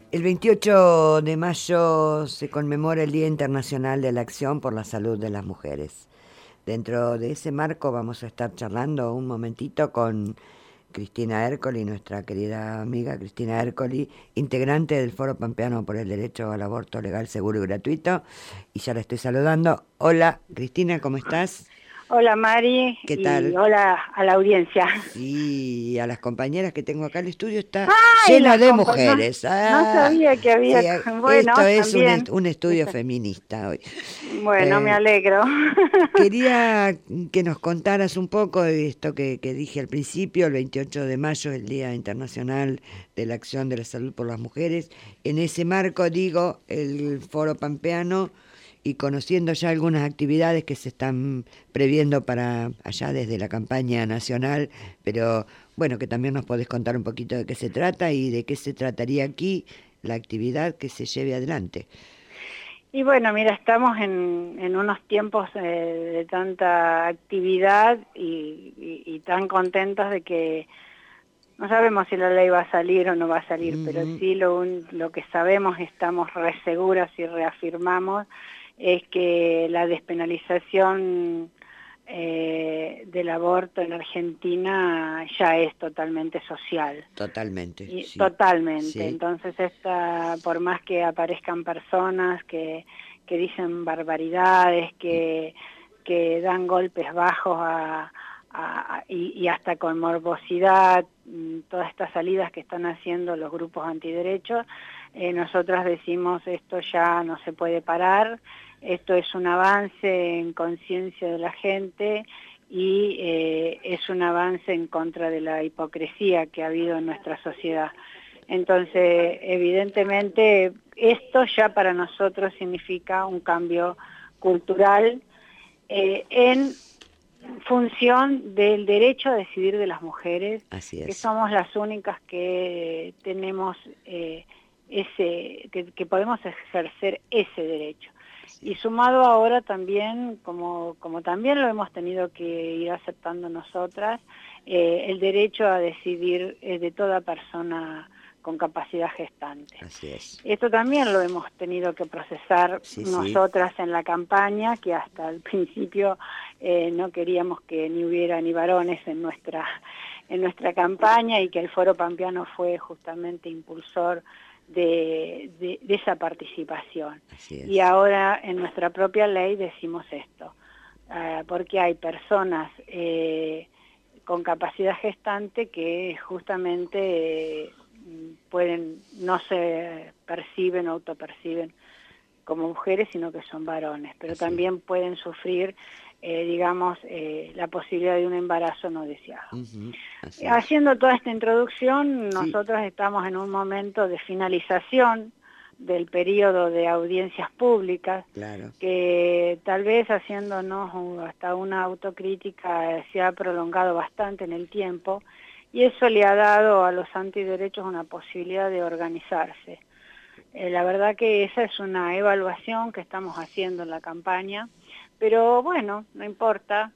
El 28 de mayo se conmemora el Día Internacional de la Acción por la Salud de las Mujeres. Dentro de ese marco vamos a estar charlando un momentito con Cristina Ercoli, nuestra querida amiga Cristina Ercoli, integrante del Foro Pampeano por el Derecho al Aborto Legal, Seguro y Gratuito. Y ya la estoy saludando. Hola, Cristina, ¿cómo estás? Hola Mari ¿Qué y tal? hola a la audiencia. Sí, a las compañeras que tengo acá, el estudio está Ay, lleno de mujeres. no sabía que Sí, había, esto bueno, es también. un estudio feminista hoy. Bueno, me Eh, alegro. Quería que nos contaras un poco de esto que dije al principio. El 28 de mayo es el Día Internacional de la Acción de la Salud por las Mujeres. En ese marco, digo, el Foro Pampeano, y conociendo ya algunas actividades que se están previendo para allá desde la campaña nacional, pero bueno, que también nos podés contar un poquito de qué se trata y de qué se trataría aquí la actividad que se lleve adelante. Y bueno, mira, estamos en unos tiempos de tanta actividad y tan contentos de que no sabemos si la ley va a salir o no va a salir, pero Ujú. sí lo que sabemos, estamos re seguras y reafirmamos, es que la despenalización del aborto en Argentina ya es totalmente social. Totalmente, Y sí, totalmente. sí. Entonces, por más que aparezcan personas que dicen barbaridades, que dan golpes bajos y hasta con morbosidad, todas estas salidas que están haciendo los grupos antiderechos, nosotras decimos esto ya no se puede parar, esto es un avance en conciencia de la gente y es un avance en contra de la hipocresía que ha habido en nuestra sociedad. Entonces, evidentemente, esto ya para nosotros significa un cambio cultural en función del derecho a decidir de las mujeres, Así que es. somos las únicas que tenemos que podemos ejercer ese derecho. Así Y es. sumado ahora también, como también lo hemos tenido que ir aceptando nosotras, el derecho a decidir de toda persona con capacidad gestante. Así es. Esto también lo hemos tenido que procesar Sí, sí. nosotras en la campaña, que hasta el principio no queríamos que ni hubiera ni varones en nuestra campaña, y que el Foro Pampeano fue justamente impulsor de esa participación. Así Y es. ahora en nuestra propia ley decimos esto, porque hay personas con capacidad gestante que justamente no se perciben o autoperciben como mujeres, sino que son varones, pero Así es. también pueden sufrir, digamos, la posibilidad de un embarazo no deseado. Ujú. Así es. Haciendo toda esta introducción, Sí, nosotros estamos en un momento de finalización del periodo de audiencias públicas, claro. que tal vez haciéndonos hasta una autocrítica se ha prolongado bastante en el tiempo, y eso le ha dado a los antiderechos una posibilidad de organizarse. La verdad que esa es una evaluación que estamos haciendo en la campaña, pero bueno, no importa.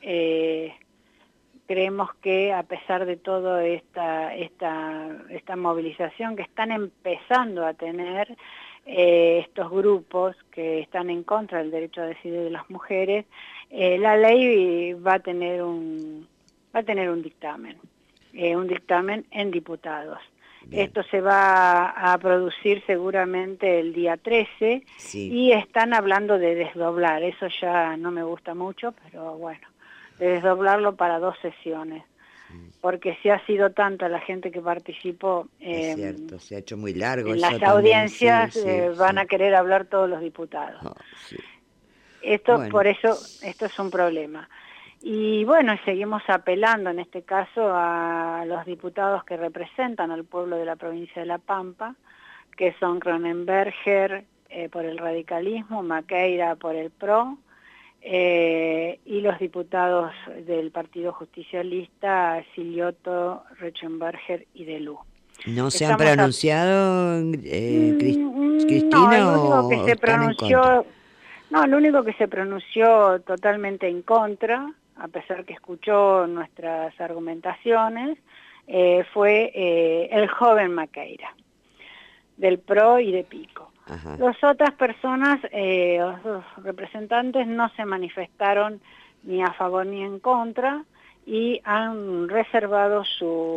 Creemos que a pesar de toda esta movilización que están empezando a tener estos grupos que están en contra del derecho a decidir de las mujeres, la ley va a tener un dictamen en diputados. Bien. Esto se va a producir seguramente el día 13 Sí. y están hablando de desdoblar. Eso ya no me gusta mucho, pero bueno, de desdoblarlo para 2 sesiones, Sí. porque si ha sido tanta la gente que participó Es cierto. Se ha hecho muy largo en eso las también. Sí, audiencias, sí, van sí. a querer hablar todos los diputados. Oh, sí. Por Bueno. eso, esto es un problema. Y bueno, seguimos apelando en este caso a los diputados que representan al pueblo de la provincia de La Pampa, que son Cronenberger por el radicalismo, Maqueira por el PRO, y los diputados del Partido Justicialista, Silioto, Rechenberger y Delú. ¿No se han Estamos a... pronunciado, No, Cristina, o están en contra? el único que se pronunció totalmente en contra, a pesar que escuchó nuestras argumentaciones, fue el joven Maqueira. del PRO y de Pico. Ajá. Las otras personas, los representantes, no se manifestaron ni a favor ni en contra y han reservado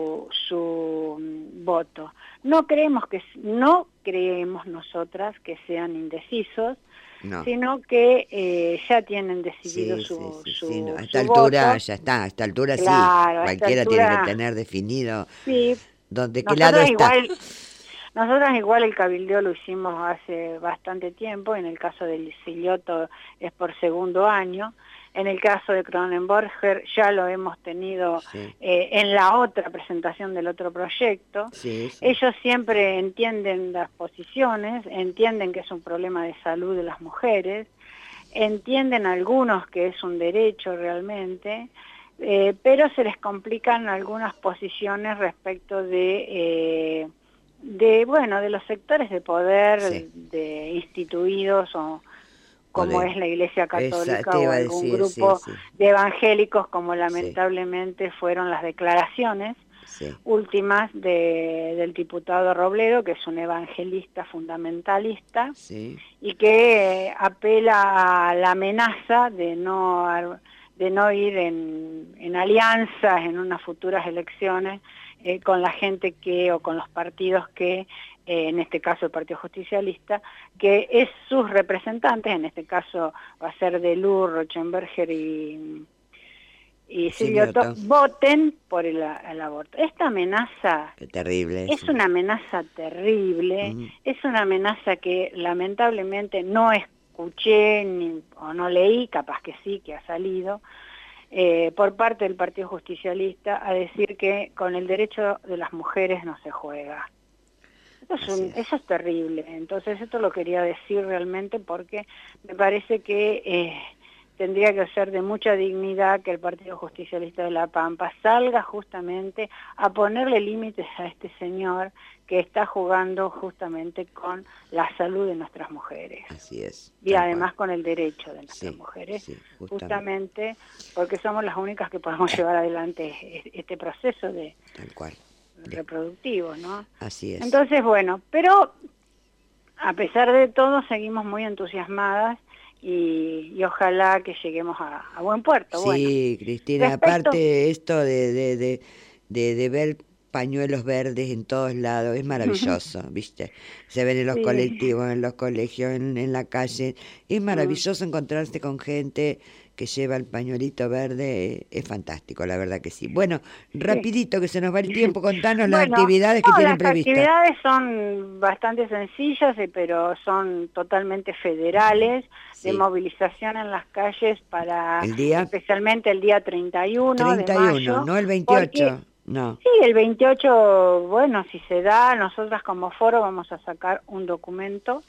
su voto. No creemos nosotras que sean indecisos, No. sino que ya tienen decidido Sí, no. A esta su altura voto. ya está, a esta altura sí, Claro, a esta cualquiera tiene que altura tener definido sí. de qué lado está. Nosotras igual el cabildeo lo hicimos hace bastante tiempo, en el caso del Silioto es por segundo año, en el caso de Cronenberger ya lo hemos tenido en la otra presentación del otro proyecto. Sí. Ellos siempre entienden las posiciones, entienden que es un problema de salud de las mujeres, entienden algunos que es un derecho realmente, pero se les complican algunas posiciones respecto de los sectores de poder, de instituidos o como es la Iglesia Católica o algún grupo de evangélicos, como lamentablemente fueron las declaraciones últimas del diputado Robledo, que es un evangelista fundamentalista, y que apela a la amenaza de no ir en alianzas en unas futuras elecciones con la gente o con los partidos que, en este caso el Partido Justicialista, que es sus representantes, en este caso va a ser Delur, Rochenberger y Silioto, voten por el aborto. Esta amenaza es una amenaza terrible, es una amenaza que lamentablemente no escuché o no leí, capaz que sí, que ha salido, por parte del Partido Justicialista a decir que con el derecho de las mujeres no se juega. Eso es terrible. Entonces esto lo quería decir realmente porque me parece que tendría que ser de mucha dignidad que el Partido Justicialista de La Pampa salga justamente a ponerle límites a este señor que está jugando justamente con la salud de nuestras mujeres. Así es. Y además con el derecho de nuestras mujeres, justamente porque somos las únicas que podemos llevar adelante este proceso de reproductivo, ¿no? Así es. Entonces, bueno, pero a pesar de todo seguimos muy entusiasmadas y ojalá que lleguemos a buen puerto. Sí, Cristina, aparte esto de ver pañuelos verdes en todos lados es maravilloso, ¿viste? Se ven en los colectivos, en los colegios, en la calle. Es maravilloso encontrarse con gente que lleva el pañuelito verde, es fantástico, la verdad que sí. Bueno, rapidito que se nos va el tiempo, contanos las actividades que tienen previstas. Las actividades son bastante sencillas, pero son totalmente federales, de movilización en las calles para especialmente el día 31 de mayo. No el 28. No. Sí, el 28, bueno, si se da, nosotras como foro vamos a sacar un documento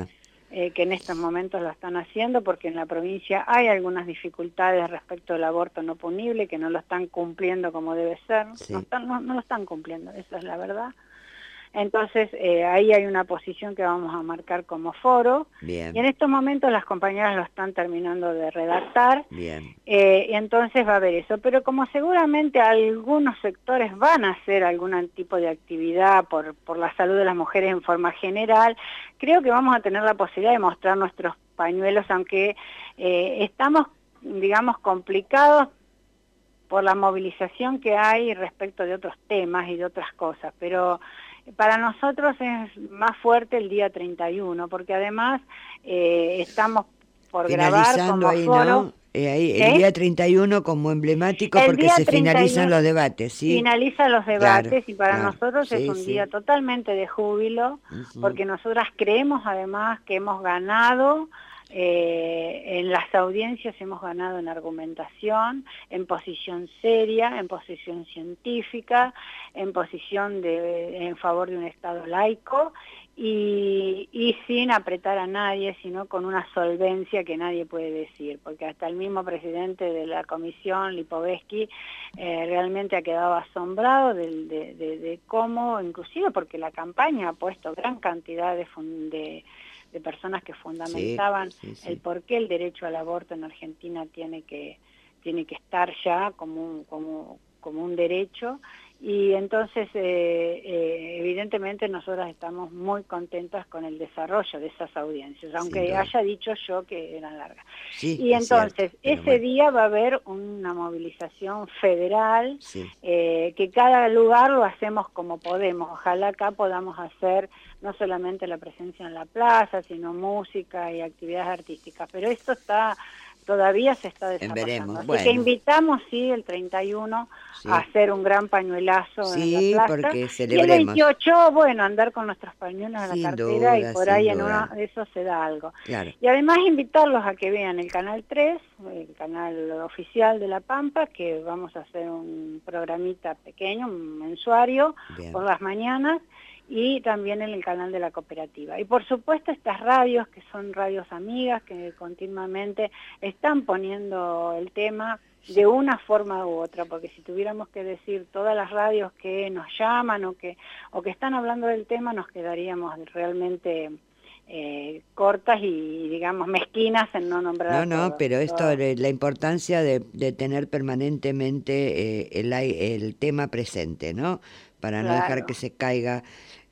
que en estos momentos lo están haciendo porque en la provincia hay algunas dificultades respecto al aborto no punible que no lo están cumpliendo como debe ser, no lo están cumpliendo, esa es la verdad. Entonces ahí hay una posición que vamos a marcar como foro. Bien. Y en estos momentos las compañeras lo están terminando de redactar. Bien. Y entonces va a haber eso. Pero como seguramente algunos sectores van a hacer algún tipo de actividad por la salud de las mujeres en forma general, creo que vamos a tener la posibilidad de mostrar nuestros pañuelos, aunque estamos, digamos, complicados por la movilización que hay respecto de otros temas y de otras cosas, pero para nosotros es más fuerte el día 31, porque además estamos por grabar como ahí, foro. ¿no? El día 31 como emblemático porque se finalizan los debates, ¿sí? Finalizan los debates y para nosotros es un día totalmente de júbilo, porque nosotras creemos además que hemos ganado. En las audiencias hemos ganado en argumentación, en posición seria, en posición científica, en posición en favor de un Estado laico y sin apretar a nadie, sino con una solvencia que nadie puede decir, porque hasta el mismo presidente de la comisión, Lipovetsky, realmente ha quedado asombrado de cómo, inclusive porque la campaña ha puesto gran cantidad de personas que fundamentaban el por qué el derecho al aborto en Argentina tiene que estar ya como un derecho Y entonces, evidentemente, nosotras estamos muy contentas con el desarrollo de esas audiencias, aunque haya dicho yo que eran largas. Sí, y entonces, cierto, ese día va a haber una movilización federal, sí. que cada lugar lo hacemos como podemos. Ojalá acá podamos hacer no solamente la presencia en la plaza, sino música y actividades artísticas. Pero esto todavía se está desarrollando. Veremos. Así Bueno. que invitamos, sí, el 31 a hacer un gran pañuelazo en la plaza. Porque Y el celebremos. 28, bueno, andar con nuestros pañuelos en la cartera, y por ahí en uno de esos se da algo. Claro. Y además invitarlos a que vean el Canal 3, el canal oficial de La Pampa, que vamos a hacer un programita pequeño, un mensuario, por las mañanas, y también en el canal de la cooperativa. Y por supuesto estas radios, que son radios amigas, que continuamente están poniendo el tema de una forma u otra, porque si tuviéramos que decir todas las radios que nos llaman o que están hablando del tema, nos quedaríamos realmente cortas y, digamos, mezquinas en no nombrar. No, pero esto, la importancia de tener permanentemente el tema presente, ¿no? Para no dejar que se caiga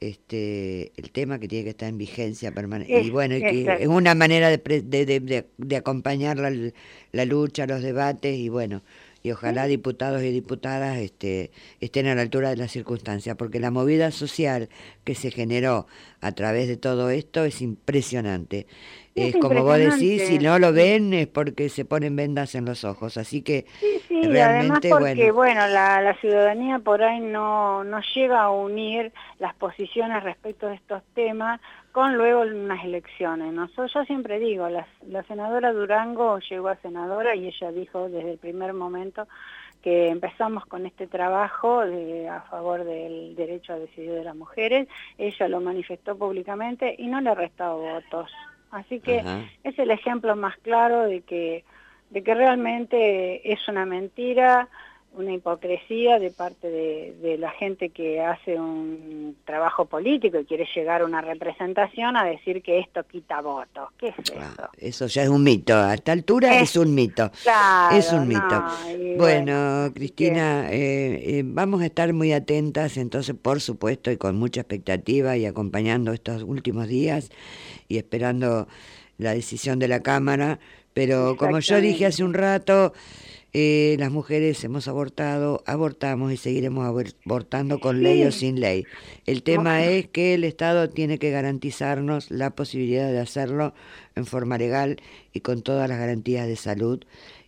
el tema, que tiene que estar en vigencia permanente. Y bueno, y que es una manera de acompañar la lucha, los debates, y bueno, y ojalá diputados y diputadas estén a la altura de las circunstancias, porque la movida social que se generó a través de todo esto es impresionante. Es como vos decís, si no lo ven es porque se ponen vendas en los ojos, así que realmente, además porque, bueno, la ciudadanía por ahí no llega a unir las posiciones respecto de estos temas con luego unas elecciones, ¿no? Yo siempre digo, la senadora Durango llegó a senadora y ella dijo desde el primer momento que empezamos con este trabajo a favor del derecho a decidir de las mujeres. Ella lo manifestó públicamente y no le ha restado votos. Así que es el ejemplo más claro de que realmente es una mentira, una hipocresía de parte de la gente que hace un trabajo político y quiere llegar a una representación a decir que esto quita votos. ¿Qué es eso? Eso ya es un mito, a esta altura es un mito. Claro, es un mito. Bueno, Cristina, vamos a estar muy atentas, entonces, por supuesto, y con mucha expectativa, y acompañando estos últimos días y esperando la decisión de la Cámara, pero como yo dije hace un rato, las mujeres hemos abortamos y seguiremos abortando con ley o sin ley. El tema es que el Estado tiene que garantizarnos la posibilidad de hacerlo en forma legal y con todas las garantías de salud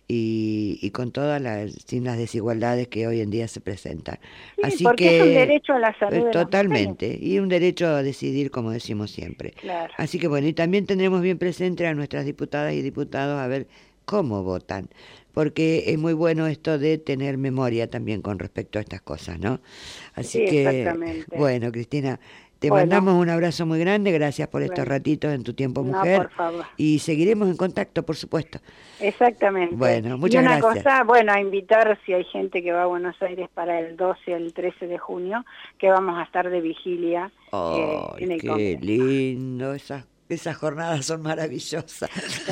y con sin las desigualdades que hoy en día se presentan. Así porque que es un derecho a la salud. Totalmente, y un derecho a decidir, como decimos siempre. Claro. Así que bueno, y también tendremos bien presente a nuestras diputadas y diputados a ver cómo votan, porque es muy bueno esto de tener memoria también con respecto a estas cosas, ¿no? Así que, bueno, Cristina, te mandamos un abrazo muy grande, gracias por estos ratitos en tu tiempo mujer. Por favor. Y seguiremos en contacto, por supuesto. Exactamente. Bueno, muchas gracias. Y una cosa, a invitar si hay gente que va a Buenos Aires para el 12 y el 13 de junio, que vamos a estar de vigilia en el Congreso. Qué lindo, esas jornadas son maravillosas.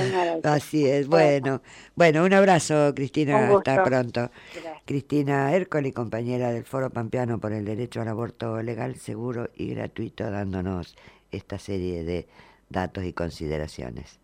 Así es. Bueno, un abrazo, Cristina. Hasta pronto. Gracias. Cristina Ercole, compañera del Foro Pampeano por el Derecho al Aborto Legal, Seguro y Gratuito, dándonos esta serie de datos y consideraciones.